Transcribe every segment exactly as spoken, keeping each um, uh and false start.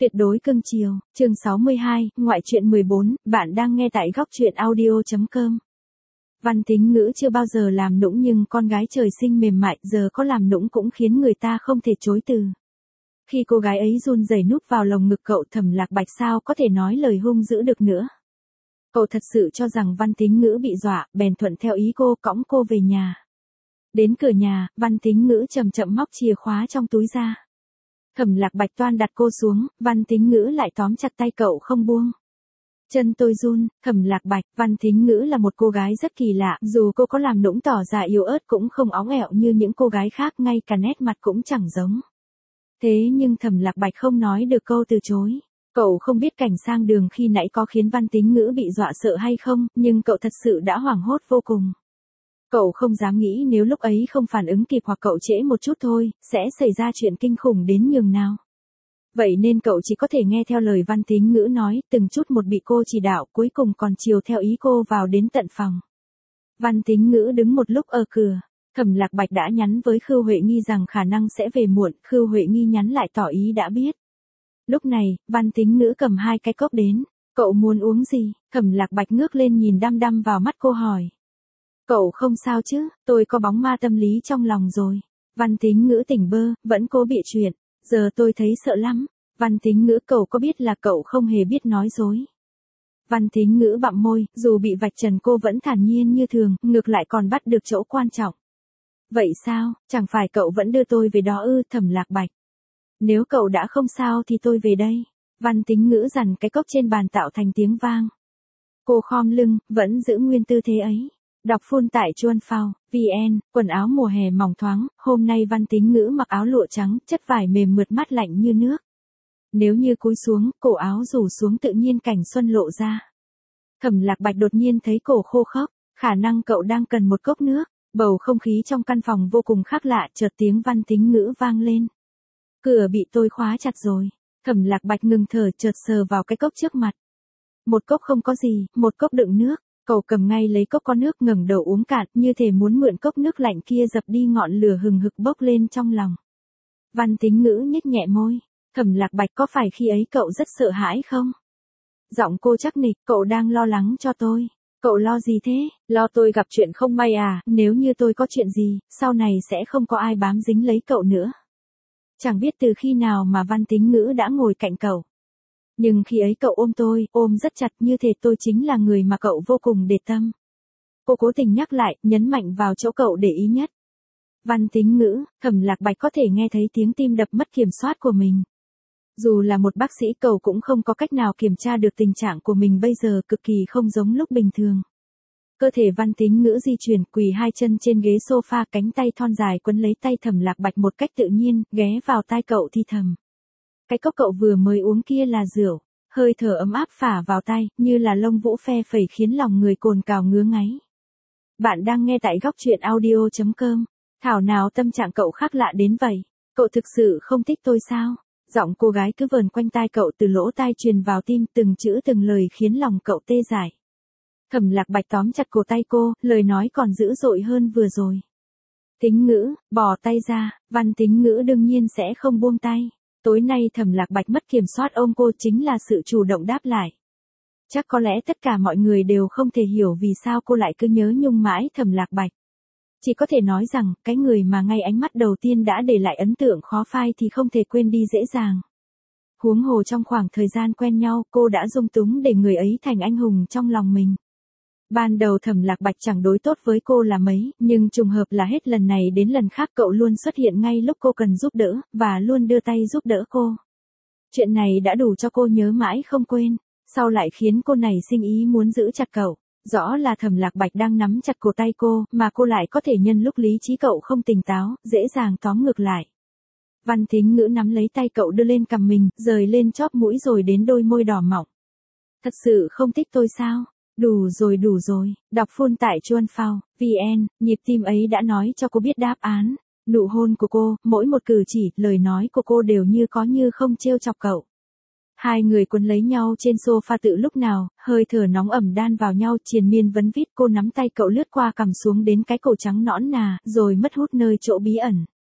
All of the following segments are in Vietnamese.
Tuyệt đối cưng chiều, chương sáu mươi hai, ngoại truyện mười bốn, bạn đang nghe tại góc truyện audio chấm com. Văn Tính Ngữ chưa bao giờ làm nũng nhưng con gái trời sinh mềm mại giờ có làm nũng cũng khiến người ta không thể chối từ. Khi cô gái ấy run rẩy núp vào lồng ngực cậu, Thẩm Lạc Bạch sao có thể nói lời hung dữ được nữa. Cậu thật sự cho rằng Văn Tính Ngữ bị dọa, bèn thuận theo ý cô cõng cô về nhà. Đến cửa nhà, Văn Tính Ngữ chậm chậm móc chìa khóa trong túi ra. Thẩm Lạc Bạch toan đặt cô xuống, Văn Tính Ngữ lại tóm chặt tay cậu không buông. Chân tôi run, Thẩm Lạc Bạch, Văn Tính Ngữ là một cô gái rất kỳ lạ, dù cô có làm nũng tỏ ra yếu ớt cũng không óng ẹo như những cô gái khác, ngay cả nét mặt cũng chẳng giống. Thế nhưng Thẩm Lạc Bạch không nói được câu từ chối. Cậu không biết cảnh sang đường khi nãy có khiến Văn Tính Ngữ bị dọa sợ hay không, nhưng cậu thật sự đã hoảng hốt vô cùng. Cậu không dám nghĩ nếu lúc ấy không phản ứng kịp hoặc cậu trễ một chút thôi, sẽ xảy ra chuyện kinh khủng đến nhường nào. Vậy nên cậu chỉ có thể nghe theo lời Văn Tính Ngữ nói, từng chút một bị cô chỉ đạo, cuối cùng còn chiều theo ý cô vào đến tận phòng. Văn Tính Ngữ đứng một lúc ở cửa, Thẩm Lạc Bạch đã nhắn với Khưu Huệ Nghi rằng khả năng sẽ về muộn, Khưu Huệ Nghi nhắn lại tỏ ý đã biết. Lúc này, Văn Tính Ngữ cầm hai cái cốc đến, cậu muốn uống gì? Thẩm Lạc Bạch ngước lên nhìn đăm đăm vào mắt cô hỏi. Cậu không sao chứ, tôi có bóng ma tâm lý trong lòng rồi. Văn Tính Ngữ tỉnh bơ, vẫn cố bịa chuyện, giờ tôi thấy sợ lắm. Văn Tính Ngữ, cậu có biết là cậu không hề biết nói dối. Văn Tính Ngữ bặm môi, dù bị vạch trần cô vẫn thản nhiên như thường, ngược lại còn bắt được chỗ quan trọng. Vậy sao, chẳng phải cậu vẫn đưa tôi về đó ư? Thẩm Lạc Bạch. Nếu cậu đã không sao thì tôi về đây. Văn Tính Ngữ dằn cái cốc trên bàn tạo thành tiếng vang. Cô khom lưng, vẫn giữ nguyên tư thế ấy. Đọc phun tại chuan phao, vn, quần áo mùa hè mỏng thoáng, hôm nay Văn Tính Ngữ mặc áo lụa trắng, chất vải mềm mượt mát lạnh như nước. Nếu như cúi xuống, cổ áo rủ xuống tự nhiên cảnh xuân lộ ra. Thẩm Lạc Bạch đột nhiên thấy cổ khô khốc, khả năng cậu đang cần một cốc nước, bầu không khí trong căn phòng vô cùng khác lạ, chợt tiếng Văn Tính Ngữ vang lên. Cửa bị tôi khóa chặt rồi. Thẩm Lạc Bạch ngừng thở, chợt sờ vào cái cốc trước mặt. Một cốc không có gì, một cốc đựng nước. Cậu cầm ngay lấy cốc có nước, ngẩng đầu uống cạn, như thể muốn mượn cốc nước lạnh kia dập đi ngọn lửa hừng hực bốc lên trong lòng. Văn Tính Ngữ nhếch nhẹ môi. Thẩm Lạc Bạch, có phải khi ấy cậu rất sợ hãi không? Giọng cô chắc nịch, cậu đang lo lắng cho tôi. Cậu lo gì thế? Lo tôi gặp chuyện không may à? Nếu như tôi có chuyện gì, sau này sẽ không có ai bám dính lấy cậu nữa. Chẳng biết từ khi nào mà Văn Tính Ngữ đã ngồi cạnh cậu. Nhưng khi ấy cậu ôm tôi, ôm rất chặt, như thể tôi chính là người mà cậu vô cùng để tâm. Cô cố tình nhắc lại, nhấn mạnh vào chỗ cậu để ý nhất. Văn Tính Ngữ, Thẩm Lạc Bạch có thể nghe thấy tiếng tim đập mất kiểm soát của mình. Dù là một bác sĩ, cậu cũng không có cách nào kiểm tra được tình trạng của mình bây giờ, cực kỳ không giống lúc bình thường. Cơ thể Văn Tính Ngữ di chuyển, quỳ hai chân trên ghế sofa, cánh tay thon dài quấn lấy tay Thẩm Lạc Bạch một cách tự nhiên, ghé vào tai cậu thì thầm. Cái cốc cậu vừa mới uống kia là rượu, hơi thở ấm áp phả vào tai, như là lông vũ phe phẩy khiến lòng người cồn cào ngứa ngáy. Bạn đang nghe tại góc truyện audio chấm com. Thảo nào tâm trạng cậu khác lạ đến vậy? Cậu thực sự không thích tôi sao? Giọng cô gái cứ vờn quanh tai cậu, từ lỗ tai truyền vào tim, từng chữ từng lời khiến lòng cậu tê dại. Thẩm Lạc Bạch tóm chặt cổ tay cô, lời nói còn dữ dội hơn vừa rồi. Tính Ngữ, bỏ tay ra. Văn Tính Ngữ đương nhiên sẽ không buông tay. Tối nay Thẩm Lạc Bạch mất kiểm soát ôm cô chính là sự chủ động đáp lại. Chắc có lẽ tất cả mọi người đều không thể hiểu vì sao cô lại cứ nhớ nhung mãi Thẩm Lạc Bạch. Chỉ có thể nói rằng, cái người mà ngay ánh mắt đầu tiên đã để lại ấn tượng khó phai thì không thể quên đi dễ dàng. Huống hồ trong khoảng thời gian quen nhau, cô đã dung túng để người ấy thành anh hùng trong lòng mình. Ban đầu Thẩm Lạc Bạch chẳng đối tốt với cô là mấy, nhưng trùng hợp là hết lần này đến lần khác cậu luôn xuất hiện ngay lúc cô cần giúp đỡ, và luôn đưa tay giúp đỡ cô. Chuyện này đã đủ cho cô nhớ mãi không quên, sau lại khiến cô nảy sinh ý muốn giữ chặt cậu. Rõ là Thẩm Lạc Bạch đang nắm chặt cổ tay cô, mà cô lại có thể nhân lúc lý trí cậu không tỉnh táo, dễ dàng tóm ngược lại. Văn Tính Ngữ nắm lấy tay cậu đưa lên cằm mình, rời lên chóp mũi rồi đến đôi môi đỏ mọng. Thật sự không thích tôi sao? Đủ rồi đủ rồi, đọc phun tại chuan phao, vn, nhịp tim ấy đã nói cho cô biết đáp án. Nụ hôn của cô, mỗi một cử chỉ, lời nói của cô đều như có như không trêu chọc cậu. Hai người quấn lấy nhau trên sofa tự lúc nào, hơi thở nóng ẩm đan vào nhau, triền miên vấn vít. Cô nắm tay cậu lướt qua cằm xuống đến cái cổ trắng nõn nà, rồi mất hút nơi chỗ bí ẩn.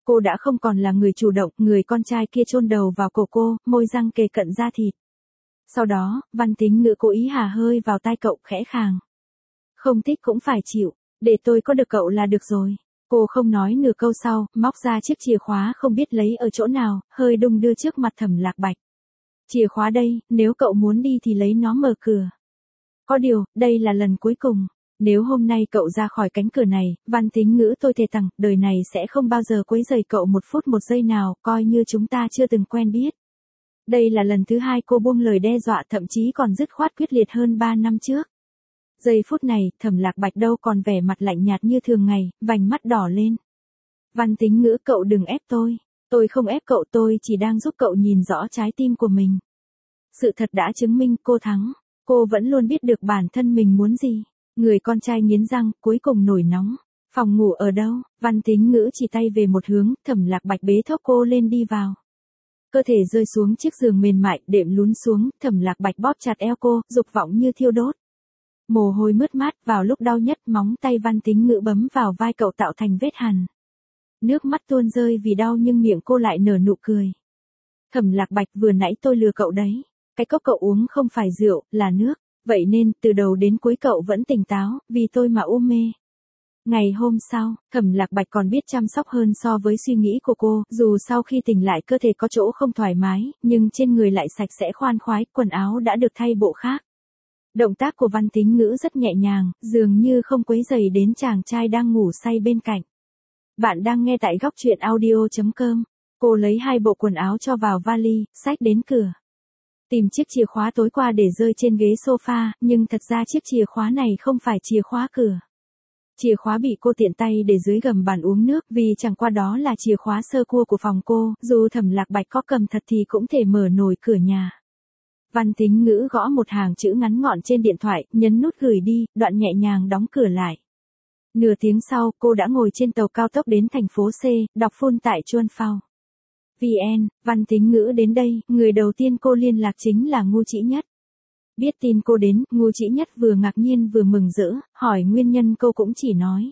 Cô đã không còn là người chủ động, người con trai kia chôn đầu vào cổ cô, môi răng kề cận da thịt. Sau đó, Văn Tính Ngữ cố ý hà hơi vào tai cậu khẽ khàng. Không thích cũng phải chịu, để tôi có được cậu là được rồi. Cô không nói nửa câu sau, móc ra chiếc chìa khóa không biết lấy ở chỗ nào, hơi đung đưa trước mặt Thẩm Lạc Bạch. Chìa khóa đây, nếu cậu muốn đi thì lấy nó mở cửa. Có điều, đây là lần cuối cùng. Nếu hôm nay cậu ra khỏi cánh cửa này, Văn Tính Ngữ tôi thề rằng, đời này sẽ không bao giờ quấy rầy cậu một phút một giây nào, coi như chúng ta chưa từng quen biết. Đây là lần thứ hai cô buông lời đe dọa, thậm chí còn dứt khoát quyết liệt hơn ba năm trước. Giây phút này, Thẩm Lạc Bạch đâu còn vẻ mặt lạnh nhạt như thường ngày, vành mắt đỏ lên. Văn Tính Ngữ, cậu đừng ép tôi. Tôi không ép cậu, tôi chỉ đang giúp cậu nhìn rõ trái tim của mình. Sự thật đã chứng minh cô thắng. Cô vẫn luôn biết được bản thân mình muốn gì. Người con trai nghiến răng, cuối cùng nổi nóng. Phòng ngủ ở đâu? Văn Tính Ngữ chỉ tay về một hướng, Thẩm Lạc Bạch bế thốc cô lên đi vào. Cơ thể rơi xuống chiếc giường mềm mại, đệm lún xuống, Thẩm Lạc Bạch bóp chặt eo cô, dục vọng như thiêu đốt. Mồ hôi mướt mát, vào lúc đau nhất, móng tay Văn Tính Ngữ bấm vào vai cậu tạo thành vết hằn. Nước mắt tuôn rơi vì đau nhưng miệng cô lại nở nụ cười. Thẩm Lạc Bạch, vừa nãy tôi lừa cậu đấy. Cái cốc cậu uống không phải rượu, là nước. Vậy nên, từ đầu đến cuối cậu vẫn tỉnh táo, vì tôi mà u mê. Ngày hôm sau, Thẩm Lạc Bạch còn biết chăm sóc hơn so với suy nghĩ của cô, dù sau khi tỉnh lại cơ thể có chỗ không thoải mái, nhưng trên người lại sạch sẽ khoan khoái, quần áo đã được thay bộ khác. Động tác của Văn Tính Ngữ rất nhẹ nhàng, dường như không quấy rầy đến chàng trai đang ngủ say bên cạnh. Bạn đang nghe tại góc truyện audio chấm com. Cô lấy hai bộ quần áo cho vào vali, xách đến cửa. Tìm chiếc chìa khóa tối qua để rơi trên ghế sofa, nhưng thật ra chiếc chìa khóa này không phải chìa khóa cửa. Chìa khóa bị cô tiện tay để dưới gầm bàn uống nước, vì chẳng qua đó là chìa khóa sơ cua của phòng cô, dù Thẩm Lạc Bạch có cầm thật thì cũng thể mở nổi cửa nhà. Văn Tính Ngữ gõ một hàng chữ ngắn gọn trên điện thoại, nhấn nút gửi đi, đoạn nhẹ nhàng đóng cửa lại. Nửa tiếng sau, cô đã ngồi trên tàu cao tốc đến thành phố C, đọc phun tại Chuan Phao. vê en, Văn Tính Ngữ đến đây, người đầu tiên cô liên lạc chính là Ngô Chỉ Nhất. Biết tin cô đến, Ngô Chỉ Nhất vừa ngạc nhiên vừa mừng rỡ, hỏi nguyên nhân cô cũng chỉ nói.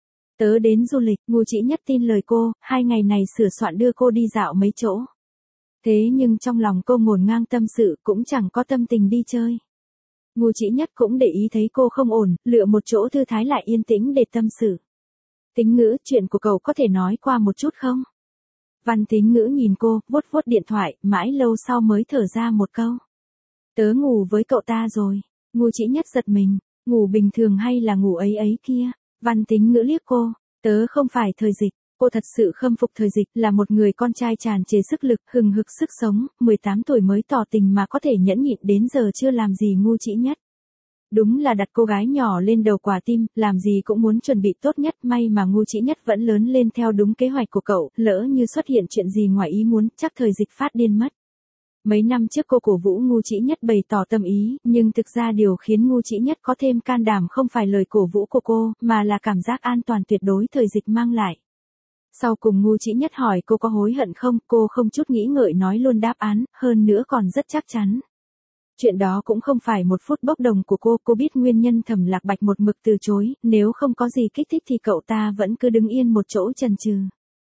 Tớ đến du lịch, Ngô Chỉ Nhất tin lời cô, hai ngày này sửa soạn đưa cô đi dạo mấy chỗ. Thế nhưng trong lòng cô ngổn ngang tâm sự, cũng chẳng có tâm tình đi chơi. Ngô Chỉ Nhất cũng để ý thấy cô không ổn, lựa một chỗ thư thái lại yên tĩnh để tâm sự. Tính Ngữ, chuyện của cậu có thể nói qua một chút không? Văn Tính Ngữ nhìn cô, vuốt vuốt điện thoại, mãi lâu sau mới thở ra một câu. Tớ ngủ với cậu ta rồi. Ngô Chỉ Nhất giật mình, ngủ bình thường hay là ngủ ấy ấy kia? Văn Tính Ngữ liếc cô, tớ không phải thời dịch. Cô thật sự khâm phục thời dịch, là một người con trai tràn trề sức lực, hừng hực sức sống, mười tám tuổi mới tỏ tình mà có thể nhẫn nhịn đến giờ chưa làm gì Ngô Chỉ Nhất. Đúng là đặt cô gái nhỏ lên đầu quả tim, làm gì cũng muốn chuẩn bị tốt nhất, may mà Ngô Chỉ Nhất vẫn lớn lên theo đúng kế hoạch của cậu, lỡ như xuất hiện chuyện gì ngoài ý muốn, chắc thời dịch phát điên mất. Mấy năm trước cô cổ vũ Ngô Chỉ Nhất bày tỏ tâm ý, nhưng thực ra điều khiến Ngô Chỉ Nhất có thêm can đảm không phải lời cổ vũ của cô, mà là cảm giác an toàn tuyệt đối thời dịch mang lại. Sau cùng Ngô Chỉ Nhất hỏi cô có hối hận không, cô không chút nghĩ ngợi nói luôn đáp án, hơn nữa còn rất chắc chắn. Chuyện đó cũng không phải một phút bốc đồng của cô, cô biết nguyên nhân Thẩm Lạc Bạch một mực từ chối, nếu không có gì kích thích thì cậu ta vẫn cứ đứng yên một chỗ chần chừ.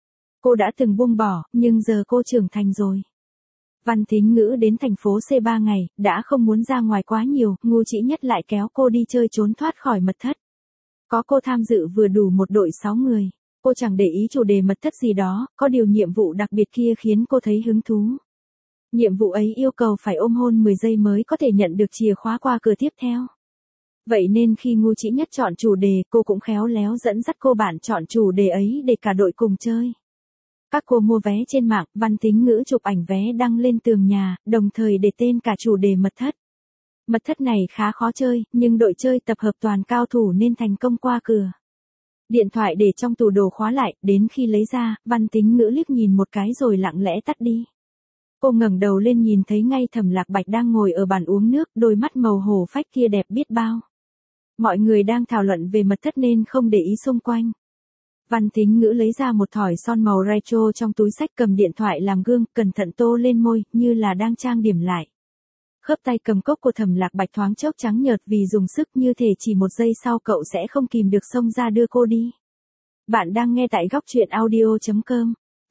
Cô đã từng buông bỏ, nhưng giờ cô trưởng thành rồi. Văn Tính Ngữ đến thành phố C ba ngày, đã không muốn ra ngoài quá nhiều, Ngô Chỉ Nhất lại kéo cô đi chơi trốn thoát khỏi mật thất. Có cô tham dự vừa đủ một đội sáu người. Cô chẳng để ý chủ đề mật thất gì đó, có điều nhiệm vụ đặc biệt kia khiến cô thấy hứng thú. Nhiệm vụ ấy yêu cầu phải ôm hôn mười giây mới có thể nhận được chìa khóa qua cửa tiếp theo. Vậy nên khi Ngô Chỉ Nhất chọn chủ đề, cô cũng khéo léo dẫn dắt cô bạn chọn chủ đề ấy để cả đội cùng chơi. Các cô mua vé trên mạng, Văn Tính Ngữ chụp ảnh vé đăng lên tường nhà, đồng thời để tên cả chủ đề mật thất. Mật thất này khá khó chơi, nhưng đội chơi tập hợp toàn cao thủ nên thành công qua cửa. Điện thoại để trong tủ đồ khóa lại, đến khi lấy ra, Văn Tính Ngữ liếc nhìn một cái rồi lặng lẽ tắt đi. Cô ngẩng đầu lên nhìn thấy ngay Thẩm Lạc Bạch đang ngồi ở bàn uống nước, đôi mắt màu hổ phách kia đẹp biết bao. Mọi người đang thảo luận về mật thất nên không để ý xung quanh. Văn Tính Ngữ lấy ra một thỏi son màu retro trong túi xách, cầm điện thoại làm gương, cẩn thận tô lên môi, như là đang trang điểm lại. Khớp tay cầm cốc của Thẩm Lạc Bạch thoáng chốc trắng nhợt vì dùng sức, như thể chỉ một giây sau cậu sẽ không kìm được xông ra đưa cô đi. Bạn đang nghe tại góc truyện audio chấm com.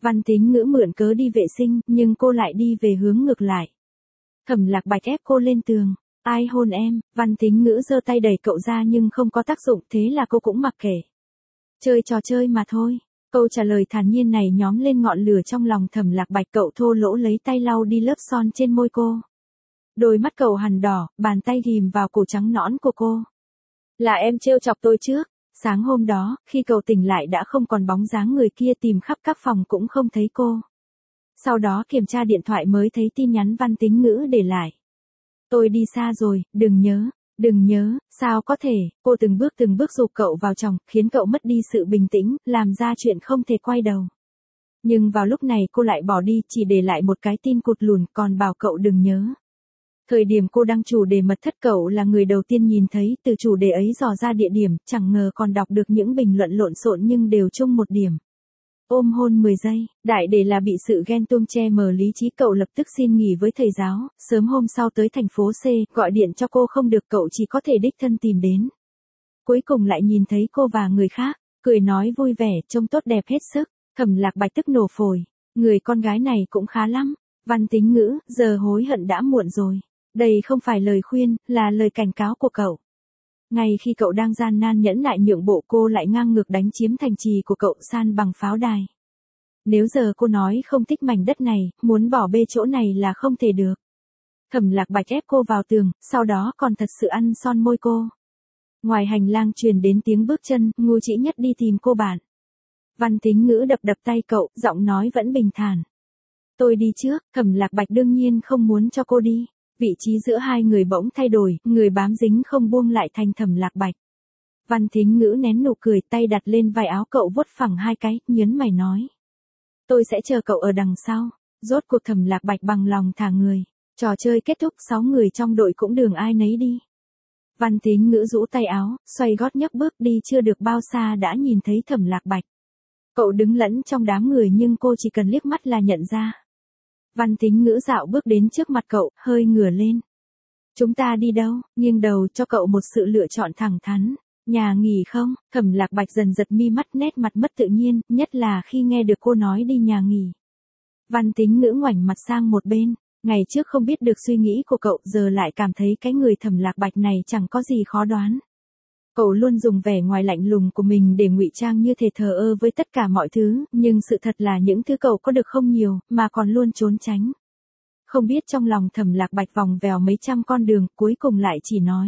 Văn Tính Ngữ mượn cớ đi vệ sinh, nhưng cô lại đi về hướng ngược lại. Thẩm Lạc Bạch ép cô lên tường. Ai hôn em? Văn Tính Ngữ giơ tay đẩy cậu ra nhưng không có tác dụng, thế là cô cũng mặc kệ. Chơi trò chơi mà thôi. Câu trả lời thản nhiên này nhóm lên ngọn lửa trong lòng Thẩm Lạc Bạch. Cậu thô lỗ lấy tay lau đi lớp son trên môi cô. Đôi mắt cậu hằn đỏ, bàn tay ghim vào cổ trắng nõn của cô. Là em trêu chọc tôi trước. Sáng hôm đó, khi cậu tỉnh lại đã không còn bóng dáng người kia, tìm khắp các phòng cũng không thấy cô. Sau đó kiểm tra điện thoại mới thấy tin nhắn Văn Tính Ngữ để lại. Tôi đi xa rồi, đừng nhớ, đừng nhớ, sao có thể, cô từng bước từng bước giục cậu vào chồng, khiến cậu mất đi sự bình tĩnh, làm ra chuyện không thể quay đầu. Nhưng vào lúc này cô lại bỏ đi, chỉ để lại một cái tin cụt lùn, còn bảo cậu đừng nhớ. Thời điểm cô đăng chủ đề mật thất, cậu là người đầu tiên nhìn thấy, từ chủ đề ấy dò ra địa điểm, chẳng ngờ còn đọc được những bình luận lộn xộn nhưng đều chung một điểm. Ôm hôn mười giây, đại để là bị sự ghen tuông che mờ lý trí, cậu lập tức xin nghỉ với thầy giáo, sớm hôm sau tới thành phố C, gọi điện cho cô không được, cậu chỉ có thể đích thân tìm đến. Cuối cùng lại nhìn thấy cô và người khác, cười nói vui vẻ, trông tốt đẹp hết sức. Thẩm Lạc Bạch tức nổ phổi, người con gái này cũng khá lắm. Văn Tính Ngữ, giờ hối hận đã muộn rồi. Đây không phải lời khuyên, là lời cảnh cáo của cậu. Ngay khi cậu đang gian nan nhẫn nại nhượng bộ, cô lại ngang ngược đánh chiếm thành trì của cậu, san bằng pháo đài. Nếu giờ cô nói không thích mảnh đất này, muốn bỏ bê chỗ này là không thể được. Thẩm Lạc Bạch ép cô vào tường, sau đó còn thật sự ăn son môi cô. Ngoài hành lang truyền đến tiếng bước chân, Ngô Chỉ Nhất đi tìm cô bạn. Văn Tính Ngữ đập đập tay cậu, giọng nói vẫn bình thản. Tôi đi trước. Thẩm Lạc Bạch đương nhiên không muốn cho cô đi. Vị trí giữa hai người bỗng thay đổi, người bám dính không buông lại thành Thẩm Lạc Bạch. Văn Tính Ngữ nén nụ cười, tay đặt lên vai áo cậu vuốt phẳng hai cái, nhớn mày nói. Tôi sẽ chờ cậu ở đằng sau. Rốt cuộc Thẩm Lạc Bạch bằng lòng thả người. Trò chơi kết thúc, sáu người trong đội cũng đường ai nấy đi. Văn Tính Ngữ rũ tay áo, xoay gót nhấc bước đi, chưa được bao xa đã nhìn thấy Thẩm Lạc Bạch. Cậu đứng lẫn trong đám người nhưng cô chỉ cần liếc mắt là nhận ra. Văn Tính Ngữ dạo bước đến trước mặt cậu, hơi ngửa lên. Chúng ta đi đâu? Nghiêng đầu cho cậu một sự lựa chọn thẳng thắn. Nhà nghỉ không? Thẩm Lạc Bạch dần giật mi mắt, nét mặt mất tự nhiên, nhất là khi nghe được cô nói đi nhà nghỉ. Văn Tính Ngữ ngoảnh mặt sang một bên. Ngày trước không biết được suy nghĩ của cậu, giờ lại cảm thấy cái người Thẩm Lạc Bạch này chẳng có gì khó đoán. Cậu luôn dùng vẻ ngoài lạnh lùng của mình để ngụy trang như thể thờ ơ với tất cả mọi thứ, nhưng sự thật là những thứ cậu có được không nhiều, mà còn luôn trốn tránh. Không biết trong lòng Thẩm Lạc Bạch vòng vèo mấy trăm con đường, cuối cùng lại chỉ nói.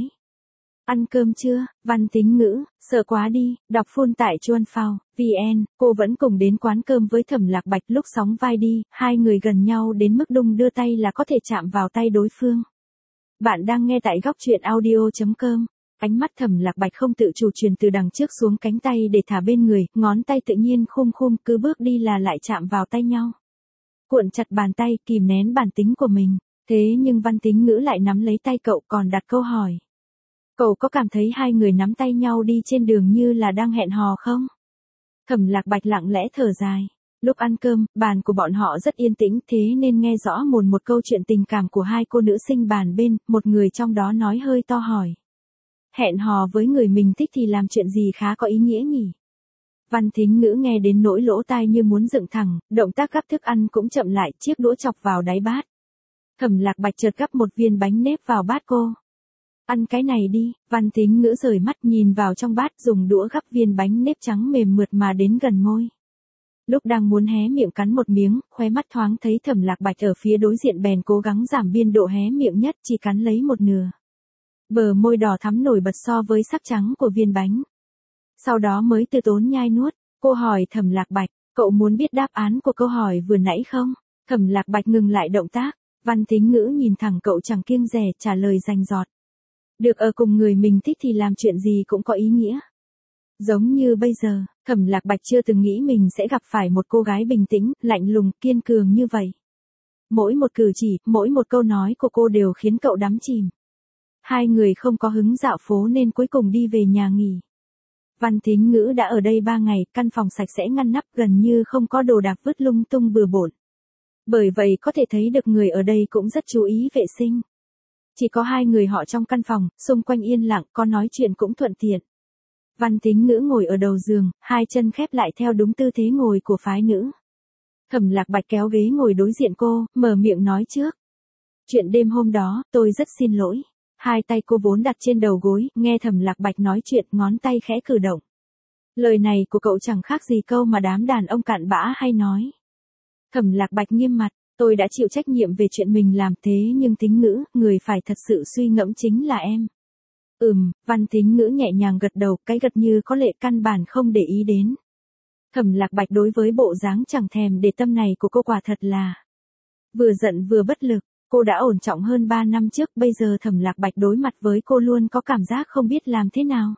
Ăn cơm chưa? Văn Tính Ngữ, sợ quá đi, đọc full tại chuan phao, vn, cô vẫn cùng đến quán cơm với Thẩm Lạc Bạch, lúc sóng vai đi, hai người gần nhau đến mức đung đưa tay là có thể chạm vào tay đối phương. Bạn đang nghe tại góc truyện audio chấm com. Ánh mắt Thẩm Lạc Bạch không tự chủ truyền từ đằng trước xuống cánh tay để thả bên người, ngón tay tự nhiên khum khum, cứ bước đi là lại chạm vào tay nhau. Cuộn chặt bàn tay, kìm nén bản tính của mình. Thế nhưng Văn Tính Ngữ lại nắm lấy tay cậu, còn đặt câu hỏi. Cậu có cảm thấy hai người nắm tay nhau đi trên đường như là đang hẹn hò không? Thẩm Lạc Bạch lặng lẽ thở dài. Lúc ăn cơm, bàn của bọn họ rất yên tĩnh, thế nên nghe rõ mồn một câu chuyện tình cảm của hai cô nữ sinh bàn bên, một người trong đó nói hơi to hỏi. Hẹn hò với người mình thích thì làm chuyện gì khá có ý nghĩa nhỉ? Văn Tính Ngữ nghe đến nỗi lỗ tai như muốn dựng thẳng, động tác gắp thức ăn cũng chậm lại, chiếc đũa chọc vào đáy bát. Thẩm Lạc Bạch chợt gắp một viên bánh nếp vào bát cô. Ăn cái này đi. Văn Tính Ngữ rời mắt nhìn vào trong bát, dùng đũa gắp viên bánh nếp trắng mềm mượt mà đến gần môi. Lúc đang muốn hé miệng cắn một miếng, khóe mắt thoáng thấy Thẩm Lạc Bạch ở phía đối diện, bèn cố gắng giảm biên độ hé miệng nhất, chỉ cắn lấy một nửa. Bờ môi đỏ thắm nổi bật so với sắc trắng của viên bánh. Sau đó mới từ tốn nhai nuốt. Cô hỏi Thẩm Lạc Bạch, cậu muốn biết đáp án của câu hỏi vừa nãy không? Thẩm Lạc Bạch ngừng lại động tác. Văn Tính Ngữ nhìn thẳng cậu chẳng kiêng dè, trả lời rành rọt. Được ở cùng người mình thích thì làm chuyện gì cũng có ý nghĩa. Giống như bây giờ, Thẩm Lạc Bạch chưa từng nghĩ mình sẽ gặp phải một cô gái bình tĩnh, lạnh lùng, kiên cường như vậy. Mỗi một cử chỉ, mỗi một câu nói của cô đều khiến cậu đắm chìm. Hai người không có hứng dạo phố nên cuối cùng đi về nhà nghỉ. Văn Tính Ngữ đã ở đây ba ngày, căn phòng sạch sẽ ngăn nắp, gần như không có đồ đạc vứt lung tung bừa bộn. Bởi vậy có thể thấy được người ở đây cũng rất chú ý vệ sinh. Chỉ có hai người họ trong căn phòng, xung quanh yên lặng, có nói chuyện cũng thuận tiện. Văn Tính Ngữ ngồi ở đầu giường, hai chân khép lại theo đúng tư thế ngồi của phái nữ. Thẩm Lạc Bạch kéo ghế ngồi đối diện cô, mở miệng nói trước. Chuyện đêm hôm đó, tôi rất xin lỗi. Hai tay cô vốn đặt trên đầu gối, nghe Thẩm Lạc Bạch nói chuyện, ngón tay khẽ cử động. Lời này của cậu chẳng khác gì câu mà đám đàn ông cặn bã hay nói. Thẩm Lạc Bạch nghiêm mặt, tôi đã chịu trách nhiệm về chuyện mình làm thế nhưng Tính Ngữ, người phải thật sự suy ngẫm chính là em. Ừm, Văn Tính Ngữ nhẹ nhàng gật đầu, cái gật như có lệ căn bản không để ý đến. Thẩm Lạc Bạch đối với bộ dáng chẳng thèm để tâm này của cô quả thật là vừa giận vừa bất lực. Cô đã ổn trọng hơn ba năm trước, bây giờ Thẩm Lạc Bạch đối mặt với cô luôn có cảm giác không biết làm thế nào.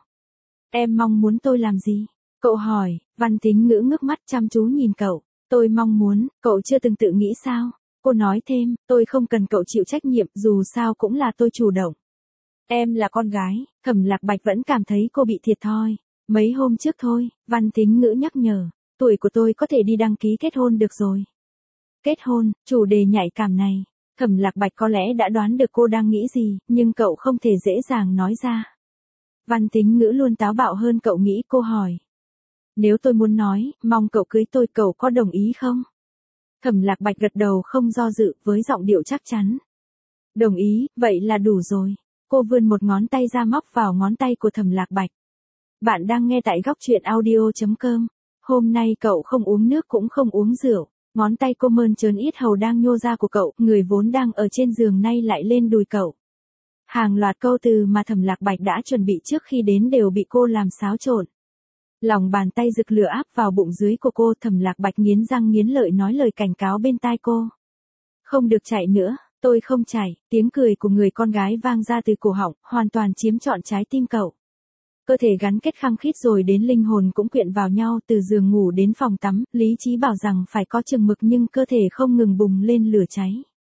Em mong muốn tôi làm gì? Cậu hỏi. Văn Tính Ngữ ngước mắt chăm chú nhìn cậu. Tôi mong muốn, cậu chưa từng tự nghĩ sao? Cô nói thêm, tôi không cần cậu chịu trách nhiệm, dù sao cũng là tôi chủ động. Em là con gái. Thẩm Lạc Bạch vẫn cảm thấy cô bị thiệt thòi. Mấy hôm trước thôi, Văn Tính Ngữ nhắc nhở, tuổi của tôi có thể đi đăng ký kết hôn được rồi. Kết hôn, chủ đề nhạy cảm này. Thẩm Lạc Bạch có lẽ đã đoán được cô đang nghĩ gì, nhưng cậu không thể dễ dàng nói ra. Văn Tính Ngữ luôn táo bạo hơn cậu nghĩ, cô hỏi. Nếu tôi muốn nói, mong cậu cưới tôi, cậu có đồng ý không? Thẩm Lạc Bạch gật đầu không do dự, với giọng điệu chắc chắn. Đồng ý, vậy là đủ rồi. Cô vươn một ngón tay ra móc vào ngón tay của Thẩm Lạc Bạch. Bạn đang nghe tại góc truyện audio chấm com. Hôm nay cậu không uống nước cũng không uống rượu. Ngón tay cô mơn trớn yết hầu đang nhô ra của cậu, người vốn đang ở trên giường nay lại lên đùi cậu. Hàng loạt câu từ mà Thẩm Lạc Bạch đã chuẩn bị trước khi đến đều bị cô làm xáo trộn. Lòng bàn tay rực lửa áp vào bụng dưới của cô, Thẩm Lạc Bạch nghiến răng nghiến lợi nói lời cảnh cáo bên tai cô. Không được chạy nữa, tôi không chạy, tiếng cười của người con gái vang ra từ cổ họng, hoàn toàn chiếm trọn trái tim cậu. Cơ thể gắn kết khăng khít rồi đến linh hồn cũng quyện vào nhau, từ giường ngủ đến phòng tắm, lý trí bảo rằng phải có chừng mực nhưng cơ thể không ngừng bùng lên lửa cháy.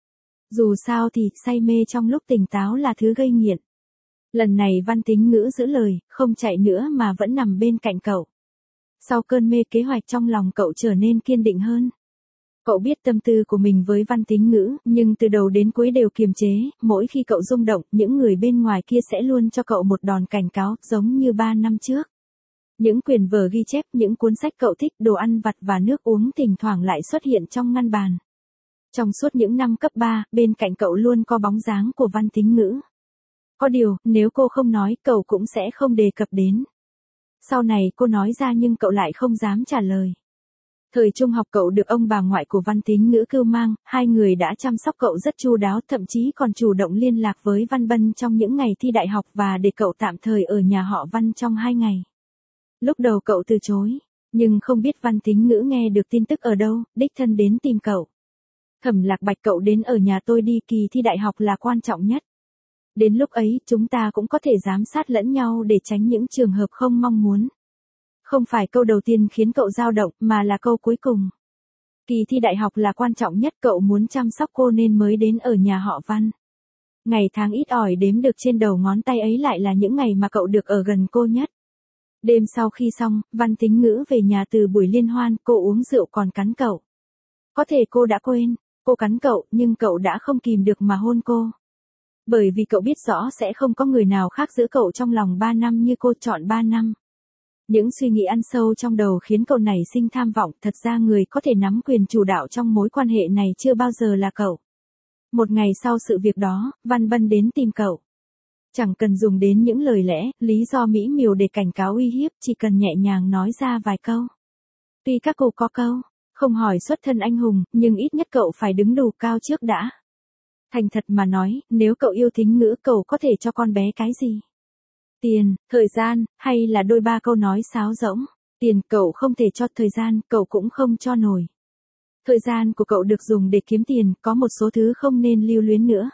Dù sao thì, say mê trong lúc tỉnh táo là thứ gây nghiện. Lần này Văn Tính Ngữ giữ lời, không chạy nữa mà vẫn nằm bên cạnh cậu. Sau cơn mê, kế hoạch trong lòng cậu trở nên kiên định hơn. Cậu biết tâm tư của mình với Văn Tính Ngữ, nhưng từ đầu đến cuối đều kiềm chế, mỗi khi cậu rung động, những người bên ngoài kia sẽ luôn cho cậu một đòn cảnh cáo, giống như ba năm trước. Những quyển vở ghi chép, những cuốn sách cậu thích, đồ ăn vặt và nước uống thỉnh thoảng lại xuất hiện trong ngăn bàn. Trong suốt những năm cấp ba, bên cạnh cậu luôn có bóng dáng của Văn Tính Ngữ. Có điều, nếu cô không nói, cậu cũng sẽ không đề cập đến. Sau này cô nói ra nhưng cậu lại không dám trả lời. Thời trung học cậu được ông bà ngoại của Văn Tính Ngữ cưu mang, hai người đã chăm sóc cậu rất chu đáo, thậm chí còn chủ động liên lạc với Văn Bân trong những ngày thi đại học và để cậu tạm thời ở nhà họ Văn trong hai ngày. Lúc đầu cậu từ chối, nhưng không biết Văn Tính Ngữ nghe được tin tức ở đâu, đích thân đến tìm cậu. Thẩm Lạc Bạch, cậu đến ở nhà tôi đi, kỳ thi đại học là quan trọng nhất. Đến lúc ấy, chúng ta cũng có thể giám sát lẫn nhau để tránh những trường hợp không mong muốn. Không phải câu đầu tiên khiến cậu dao động, mà là câu cuối cùng. Kỳ thi đại học là quan trọng nhất, cậu muốn chăm sóc cô nên mới đến ở nhà họ Văn. Ngày tháng ít ỏi đếm được trên đầu ngón tay ấy lại là những ngày mà cậu được ở gần cô nhất. Đêm sau khi xong, Văn Tính Ngữ về nhà từ buổi liên hoan, cô uống rượu còn cắn cậu. Có thể cô đã quên, cô cắn cậu, nhưng cậu đã không kìm được mà hôn cô. Bởi vì cậu biết rõ sẽ không có người nào khác giữ cậu trong lòng ba năm như cô chọn ba năm. Những suy nghĩ ăn sâu trong đầu khiến cậu nảy sinh tham vọng, thật ra người có thể nắm quyền chủ đạo trong mối quan hệ này chưa bao giờ là cậu. Một ngày sau sự việc đó, Văn Bân đến tìm cậu. Chẳng cần dùng đến những lời lẽ, lý do mỹ miều để cảnh cáo uy hiếp, chỉ cần nhẹ nhàng nói ra vài câu. Tuy các cô có câu, không hỏi xuất thân anh hùng, nhưng ít nhất cậu phải đứng đủ cao trước đã. Thành thật mà nói, nếu cậu yêu Tính Ngữ, cậu có thể cho con bé cái gì? Tiền, thời gian, hay là đôi ba câu nói sáo rỗng? Tiền cậu không thể cho, thời gian cậu cũng không cho nổi. Thời gian của cậu được dùng để kiếm tiền, có một số thứ không nên lưu luyến nữa.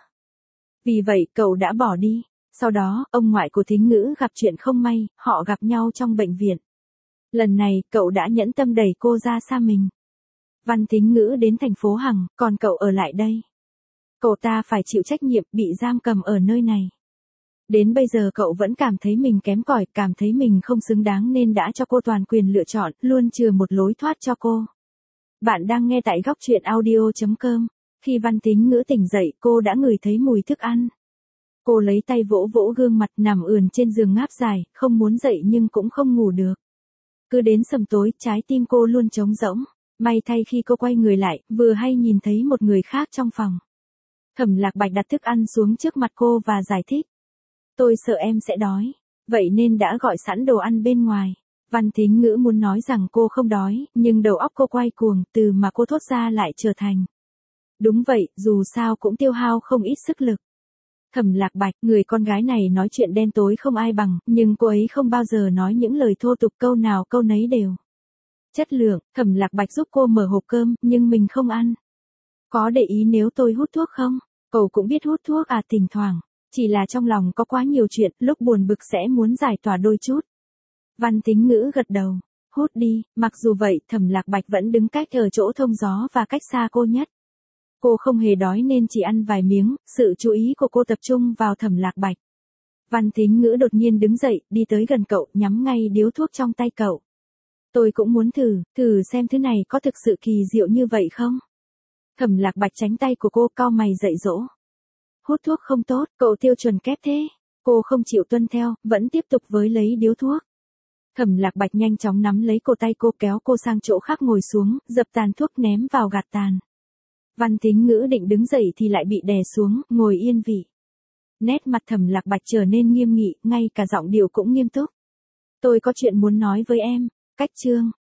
Vì vậy cậu đã bỏ đi. Sau đó, ông ngoại của Tính Ngữ gặp chuyện không may, họ gặp nhau trong bệnh viện. Lần này, cậu đã nhẫn tâm đẩy cô ra xa mình. Văn Tính Ngữ đến thành phố Hằng, còn cậu ở lại đây. Cậu ta phải chịu trách nhiệm bị giam cầm ở nơi này. Đến bây giờ cậu vẫn cảm thấy mình kém cỏi, cảm thấy mình không xứng đáng nên đã cho cô toàn quyền lựa chọn, luôn chừa một lối thoát cho cô. Bạn đang nghe tại góc truyện audio chấm com. Khi Văn Tính Ngữ tỉnh dậy, cô đã ngửi thấy mùi thức ăn. Cô lấy tay vỗ vỗ gương mặt, nằm ườn trên giường ngáp dài, không muốn dậy nhưng cũng không ngủ được. Cứ đến sầm tối, trái tim cô luôn trống rỗng. May thay khi cô quay người lại, vừa hay nhìn thấy một người khác trong phòng. Thẩm Lạc Bạch đặt thức ăn xuống trước mặt cô và giải thích. Tôi sợ em sẽ đói, vậy nên đã gọi sẵn đồ ăn bên ngoài. Văn Thính Ngữ muốn nói rằng cô không đói, nhưng đầu óc cô quay cuồng, từ mà cô thốt ra lại trở thành. Đúng vậy, dù sao cũng tiêu hao không ít sức lực. Thẩm Lạc Bạch, người con gái này nói chuyện đen tối không ai bằng, nhưng cô ấy không bao giờ nói những lời thô tục, câu nào câu nấy đều. Chất lượng, Thẩm Lạc Bạch giúp cô mở hộp cơm, nhưng mình không ăn. Có để ý nếu tôi hút thuốc không? Cậu cũng biết hút thuốc à, thỉnh thoảng. Chỉ là trong lòng có quá nhiều chuyện, lúc buồn bực sẽ muốn giải tỏa đôi chút. Văn Thính Ngữ gật đầu. Hút đi, mặc dù vậy, Thẩm Lạc Bạch vẫn đứng cách ở chỗ thông gió và cách xa cô nhất. Cô không hề đói nên chỉ ăn vài miếng, sự chú ý của cô tập trung vào Thẩm Lạc Bạch. Văn Thính Ngữ đột nhiên đứng dậy, đi tới gần cậu, nhắm ngay điếu thuốc trong tay cậu. Tôi cũng muốn thử, thử xem thứ này có thực sự kỳ diệu như vậy không? Thẩm Lạc Bạch tránh tay của cô, cau mày dạy dỗ. Hút thuốc không tốt, cậu tiêu chuẩn kép thế. Cô không chịu tuân theo, vẫn tiếp tục với lấy điếu thuốc. Thẩm Lạc Bạch nhanh chóng nắm lấy cổ tay cô, kéo cô sang chỗ khác ngồi xuống, dập tàn thuốc ném vào gạt tàn. Văn Thính Ngữ định đứng dậy thì lại bị đè xuống, ngồi yên vị. Nét mặt Thẩm Lạc Bạch trở nên nghiêm nghị, ngay cả giọng điệu cũng nghiêm túc. Tôi có chuyện muốn nói với em. Cách chương